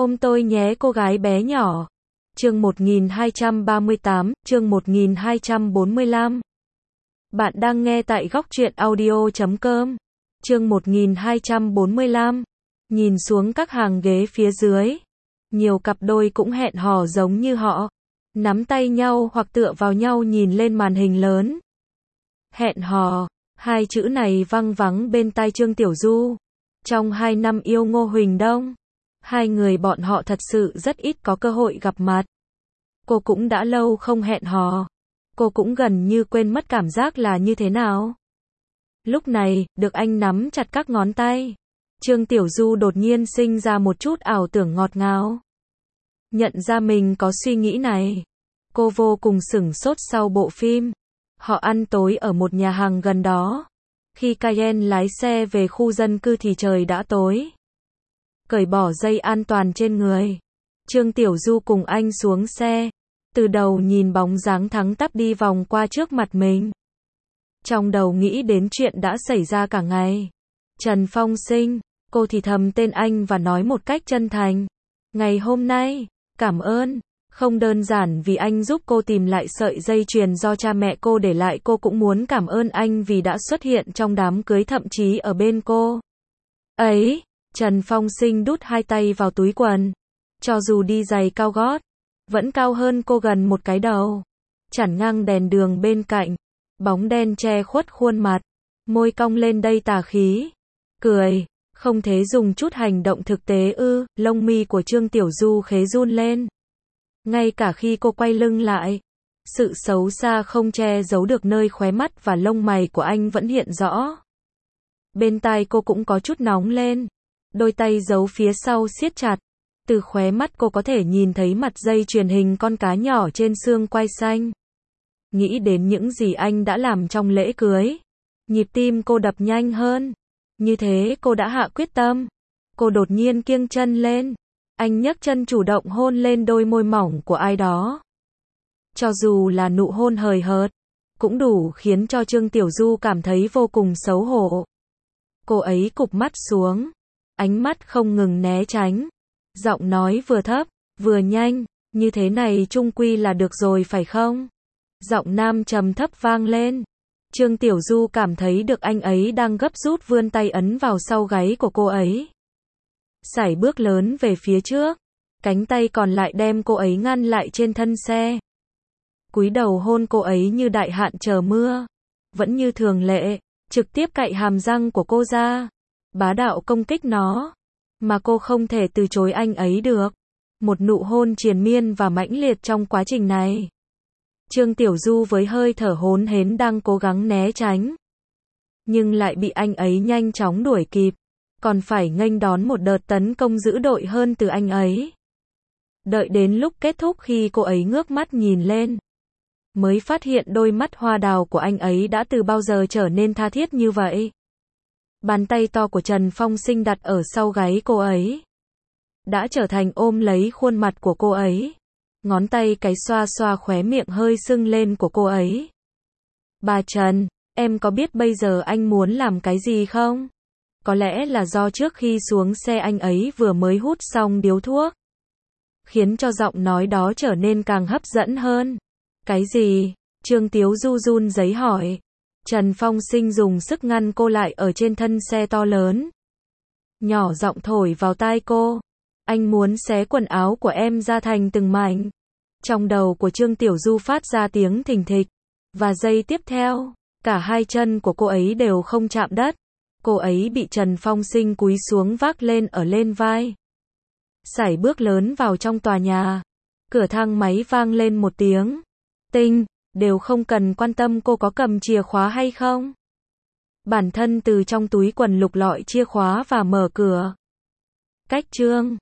Ôm tôi nhé cô gái bé nhỏ. Chương 1238, chương 1245. Bạn đang nghe tại góc truyện audio.com. Chương 1245. Nhìn xuống các hàng ghế phía dưới. Nhiều cặp đôi cũng hẹn hò giống như họ. Nắm tay nhau hoặc tựa vào nhau nhìn lên màn hình lớn. Hẹn hò, hai chữ này văng vắng bên tai Trương Tiểu Du. Trong 2 năm yêu Ngô Huỳnh Đông, hai người bọn họ thật sự rất ít có cơ hội gặp mặt. Cô cũng đã lâu không hẹn hò. Cô cũng gần như quên mất cảm giác là như thế nào. Lúc này, được anh nắm chặt các ngón tay, Trương Tiểu Du đột nhiên sinh ra một chút ảo tưởng ngọt ngào. Nhận ra mình có suy nghĩ này, cô vô cùng sửng sốt. Sau bộ phim, họ ăn tối ở một nhà hàng gần đó. Khi Cayenne lái xe về khu dân cư thì trời đã tối. Cởi bỏ dây an toàn trên người, Trương Tiểu Du cùng anh xuống xe. Từ đầu nhìn bóng dáng thắng tắp đi vòng qua trước mặt mình. Trong đầu nghĩ đến chuyện đã xảy ra cả ngày. Trần Phong Sinh, cô thì thầm tên anh và nói một cách chân thành. Ngày hôm nay, cảm ơn. Không đơn giản vì anh giúp cô tìm lại sợi dây chuyền do cha mẹ cô để lại, cô cũng muốn cảm ơn anh vì đã xuất hiện trong đám cưới, thậm chí ở bên cô ấy. Trần Phong Sinh đút hai tay vào túi quần. Cho dù đi giày cao gót, vẫn cao hơn cô gần một cái đầu. Chắn ngang đèn đường bên cạnh, bóng đen che khuất khuôn mặt. Môi cong lên đầy tà khí. Cười, không thể dùng chút hành động thực tế ư? Lông mi của Trương Tiểu Du khẽ run lên. Ngay cả khi cô quay lưng lại, sự xấu xa không che giấu được nơi khóe mắt và lông mày của anh vẫn hiện rõ. Bên tai cô cũng có chút nóng lên. Đôi tay giấu phía sau siết chặt. Từ khóe mắt cô có thể nhìn thấy mặt dây chuyền hình con cá nhỏ trên xương quai xanh. Nghĩ đến những gì anh đã làm trong lễ cưới, nhịp tim cô đập nhanh hơn. Như thế cô đã hạ quyết tâm. Cô đột nhiên kiêng chân lên. Anh nhấc chân chủ động hôn lên đôi môi mỏng của ai đó. Cho dù là nụ hôn hời hợt, cũng đủ khiến cho Trương Tiểu Du cảm thấy vô cùng xấu hổ. Cô ấy cụp mắt xuống, ánh mắt không ngừng né tránh. Giọng nói vừa thấp, vừa nhanh, như thế này chung quy là được rồi phải không? Giọng nam trầm thấp vang lên. Trương Tiểu Du cảm thấy được anh ấy đang gấp rút vươn tay ấn vào sau gáy của cô ấy. Sải bước lớn về phía trước, cánh tay còn lại đem cô ấy ngăn lại trên thân xe. Cúi đầu hôn cô ấy như đại hạn chờ mưa. Vẫn như thường lệ, trực tiếp cạy hàm răng của cô ra. Bá đạo công kích nó. Mà cô không thể từ chối anh ấy được. Một nụ hôn triền miên và mãnh liệt trong quá trình này. Trương Tiểu Du với hơi thở hỗn hển đang cố gắng né tránh, nhưng lại bị anh ấy nhanh chóng đuổi kịp. Còn phải nghênh đón một đợt tấn công dữ dội hơn từ anh ấy. Đợi đến lúc kết thúc, khi cô ấy ngước mắt nhìn lên, mới phát hiện đôi mắt hoa đào của anh ấy đã từ bao giờ trở nên tha thiết như vậy. Bàn tay to của Trần Phong Sinh đặt ở sau gáy cô ấy, đã trở thành ôm lấy khuôn mặt của cô ấy. Ngón tay cái xoa xoa khóe miệng hơi sưng lên của cô ấy. Bà Trần, em có biết bây giờ anh muốn làm cái gì không? Có lẽ là do trước khi xuống xe anh ấy vừa mới hút xong điếu thuốc, khiến cho giọng nói đó trở nên càng hấp dẫn hơn. Cái gì? Trương Tiểu Du run rẩy hỏi. Trần Phong Sinh dùng sức ngăn cô lại ở trên thân xe to lớn. Nhỏ giọng thổi vào tai cô. Anh muốn xé quần áo của em ra thành từng mảnh. Trong đầu của Trương Tiểu Du phát ra tiếng thình thịch. Và giây tiếp theo, cả hai chân của cô ấy đều không chạm đất. Cô ấy bị Trần Phong Sinh cúi xuống vác lên ở lên vai. Sải bước lớn vào trong tòa nhà. Cửa thang máy vang lên một tiếng. Tinh, đều không cần quan tâm cô có cầm chìa khóa hay không. Bản thân từ trong túi quần lục lọi chìa khóa và mở cửa. Cách Trương